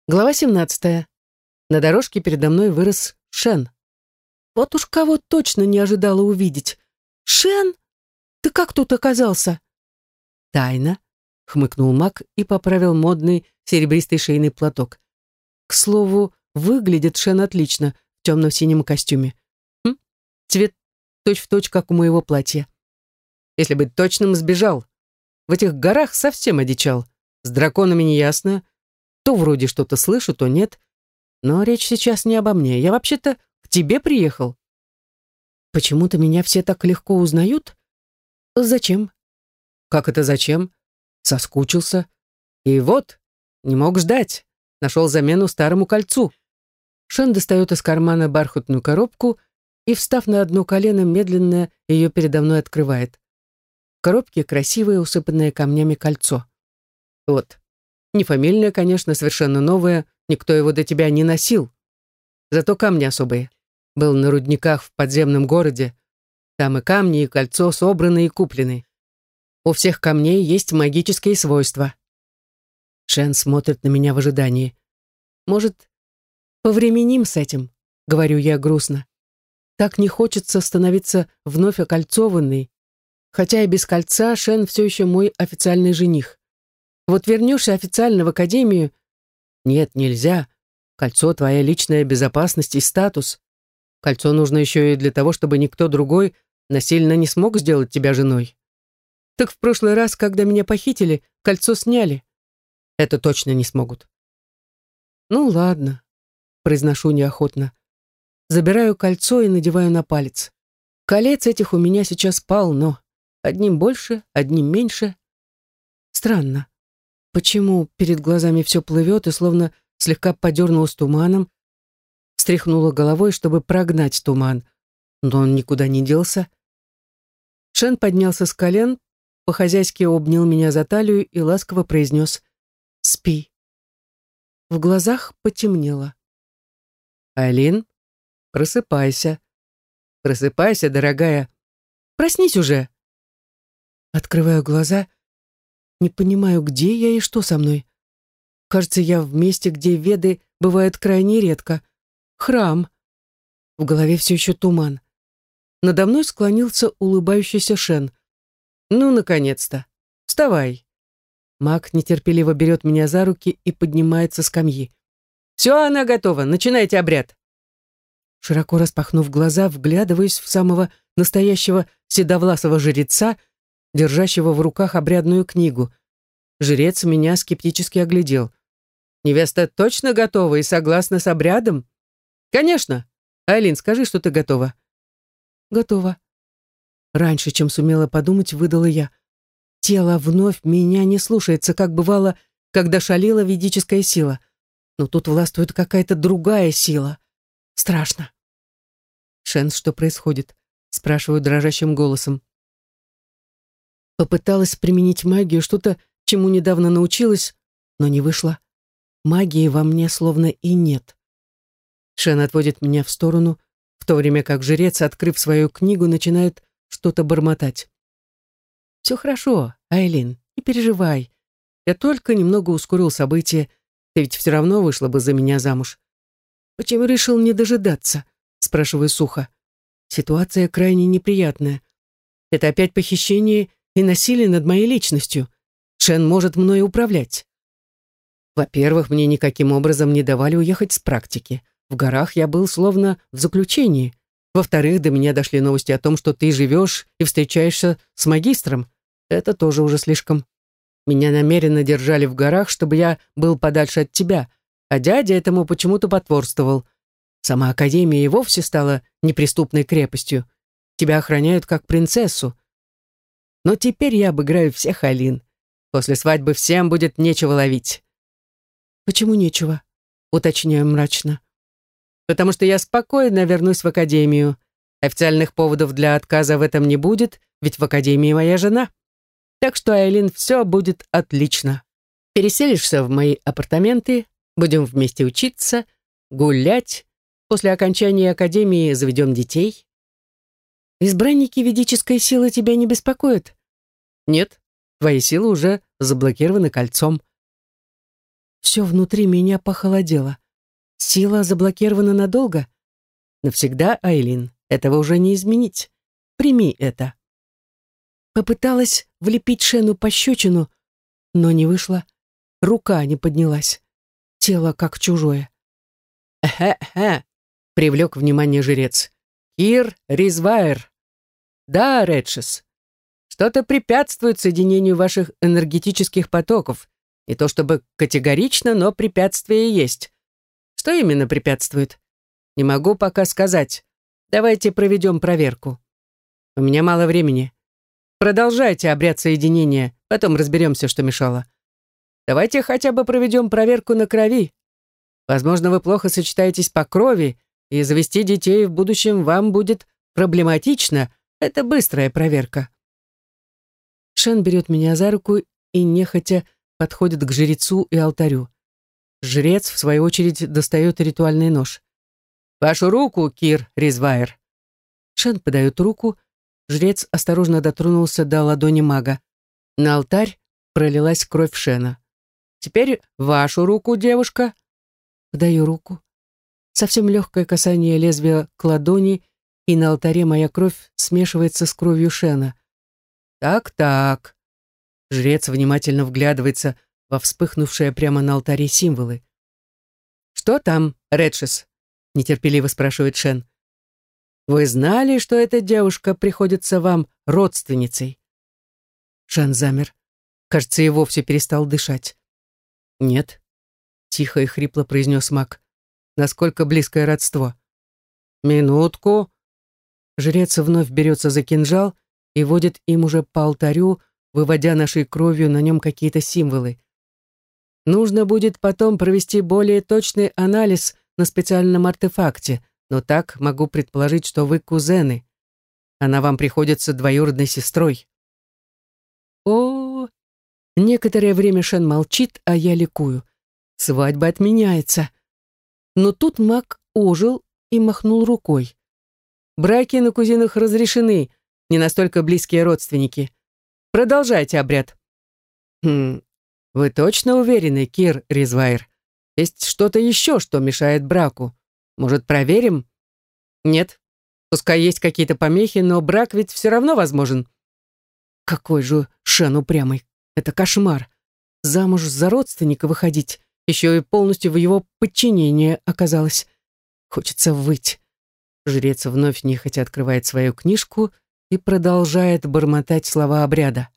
Глава 17. На дорожке передо мной вырос Шен. Вот уж кого точно не ожидала увидеть. «Шен, ты как тут оказался?» «Тайна», — хмыкнул Мак и поправил модный серебристый шейный платок. «К слову, выглядит Шен отлично в темно-синем костюме. Цвет точь-в-точь, как у моего платья. Если быть точным, сбежал. В этих горах совсем одичал. С драконами неясно. То вроде что-то слышу, то нет. Но речь сейчас не обо мне. Я вообще-то к тебе приехал». «Почему-то меня все так легко узнают? Зачем?» «Как это зачем?» «Соскучился. И вот, не мог ждать. Нашел замену старому кольцу». Шен достает из кармана бархатную коробку и, встав на одно колено, медленно ее передо мной открывает. В коробке красивое, усыпанное камнями кольцо. «Вот. Не фамильное, конечно, совершенно новое. Никто его до тебя не носил. Зато камни особые. Был на рудниках в подземном городе. Там и камни, и кольцо собраны и куплены. У всех камней есть магические свойства». Шен смотрит на меня в ожидании. «Может, повременим с этим?» — говорю я грустно. Так не хочется становиться вновь окольцованной, хотя и без кольца Шен все еще мой официальный жених. Вот вернешься официально в академию. Нет, нельзя. Кольцо — твоя личная безопасность и статус. Кольцо нужно еще и для того, чтобы никто другой насильно не смог сделать тебя женой. Так в прошлый раз, когда меня похитили, кольцо сняли. Это точно не смогут. Ну ладно, произношу неохотно. Забираю кольцо и надеваю на палец. Колец этих у меня сейчас полно. Одним больше, одним меньше. Странно. Почему перед глазами все плывет и словно слегка подернулось туманом? Встряхнула головой, чтобы прогнать туман, но он никуда не делся. Шен поднялся с колен, по-хозяйски обнял меня за талию и ласково произнес «Спи». В глазах потемнело. «Айлин, просыпайся. Просыпайся, дорогая. Проснись уже». Открываю глаза. Не понимаю, где я и что со мной. Кажется, я в месте, где веды бывают крайне редко. Храм. В голове все еще туман. Надо мной склонился улыбающийся Шен. «Ну, наконец-то! Вставай!» Маг нетерпеливо берет меня за руки и поднимается с скамьи. «Все, она готова. Начинайте обряд!» Широко распахнув глаза, вглядываюсь в самого настоящего седовласого жреца, держащего в руках обрядную книгу. Жрец меня скептически оглядел. «Невеста точно готова и согласна с обрядом?» «Конечно! Айлин, скажи, что ты готова». «Готова». Раньше, чем сумела подумать, выдала я. Тело вновь меня не слушается, как бывало, когда шалила ведическая сила. Но тут властвует какая-то другая сила. Страшно. «Шен, что происходит?» — спрашиваю дрожащим голосом. Попыталась применить магию, что-то, чему недавно научилась, но не вышло. Магии во мне словно и нет. Шен отводит меня в сторону, в то время как жрец, открыв свою книгу, начинает что-то бормотать. «Все хорошо, Айлин, не переживай. Я только немного ускорил события. Ты ведь все равно вышла бы за меня замуж». «Почему решил не дожидаться?» — спрашиваю сухо. «Ситуация крайне неприятная. Это опять похищение и насилие над моей личностью. Шен может мной управлять. Во-первых, мне никаким образом не давали уехать с практики. В горах я был словно в заключении. Во-вторых, до меня дошли новости о том, что ты живешь и встречаешься с магистром. Это тоже уже слишком. Меня намеренно держали в горах, чтобы я был подальше от тебя, а дядя этому почему-то потворствовал. Сама академия и вовсе стала неприступной крепостью. Тебя охраняют как принцессу. Но теперь я обыграю всех, Айлин. После свадьбы всем будет нечего ловить». «Почему нечего?» — уточняю мрачно. «Потому что я спокойно вернусь в академию. Официальных поводов для отказа в этом не будет, ведь в академии моя жена. Так что, Айлин, все будет отлично. Переселишься в мои апартаменты, будем вместе учиться, гулять. После окончания академии заведем детей». «Избранники ведической силы тебя не беспокоят?» «Нет, твои силы уже заблокированы кольцом». все внутри меня похолодело. Сила заблокирована надолго? Навсегда, Айлин, этого уже не изменить. Прими это. Попыталась влепить Шену пощечину, но не вышло. Рука не поднялась. Тело как чужое. «Эхе-хе», — привлек внимание жрец. «Кир Ризвайр». «Да, Редшис. Что-то препятствует соединению ваших энергетических потоков. Не то чтобы категорично, но препятствие есть. Что именно препятствует? Не могу пока сказать. Давайте проведем проверку. У меня мало времени. Продолжайте обряд соединения, потом разберемся, что мешало. Давайте хотя бы проведем проверку на крови. Возможно, вы плохо сочетаетесь по крови, и завести детей в будущем вам будет проблематично. Это быстрая проверка». Шен берет меня за руку и нехотя подходит к жрецу и алтарю. Жрец, в свою очередь, достает ритуальный нож. «Вашу руку, Кир Ризвайр». Шен подает руку. Жрец осторожно дотронулся до ладони мага. На алтарь пролилась кровь Шена. «Теперь вашу руку, девушка». Подаю руку. Совсем легкое касание лезвия к ладони, и на алтаре моя кровь смешивается с кровью Шена. «Так-так». Жрец внимательно вглядывается во вспыхнувшие прямо на алтаре символы. «Что там, Редшис?» — нетерпеливо спрашивает Шен. «Вы знали, что эта девушка приходится вам родственницей?» Шен замер. Кажется, и вовсе перестал дышать. «Нет», — тихо и хрипло произнес маг. «Насколько близкое родство?» «Минутку». Жрец вновь берется за кинжал и водит им уже по алтарю, выводя нашей кровью на нем какие-то символы. Нужно будет потом провести более точный анализ на специальном артефакте, но так могу предположить, что вы кузены. Она вам приходится двоюродной сестрой. О, некоторое время Шен молчит, а я ликую. Свадьба отменяется. Но тут маг ожил и махнул рукой. Браки на кузинах разрешены, не настолько близкие родственники. Продолжайте обряд. Вы точно уверены, Кир Ризвайр? Есть что-то еще, что мешает браку? Может, проверим? Нет. Пускай есть какие-то помехи, но брак ведь все равно возможен. Какой же Шен упрямый. Это кошмар. Замуж за родственника выходить, еще и полностью в его подчинении оказалось. Хочется выть. Жрец вновь нехотя открывает свою книжку и продолжает бормотать слова обряда.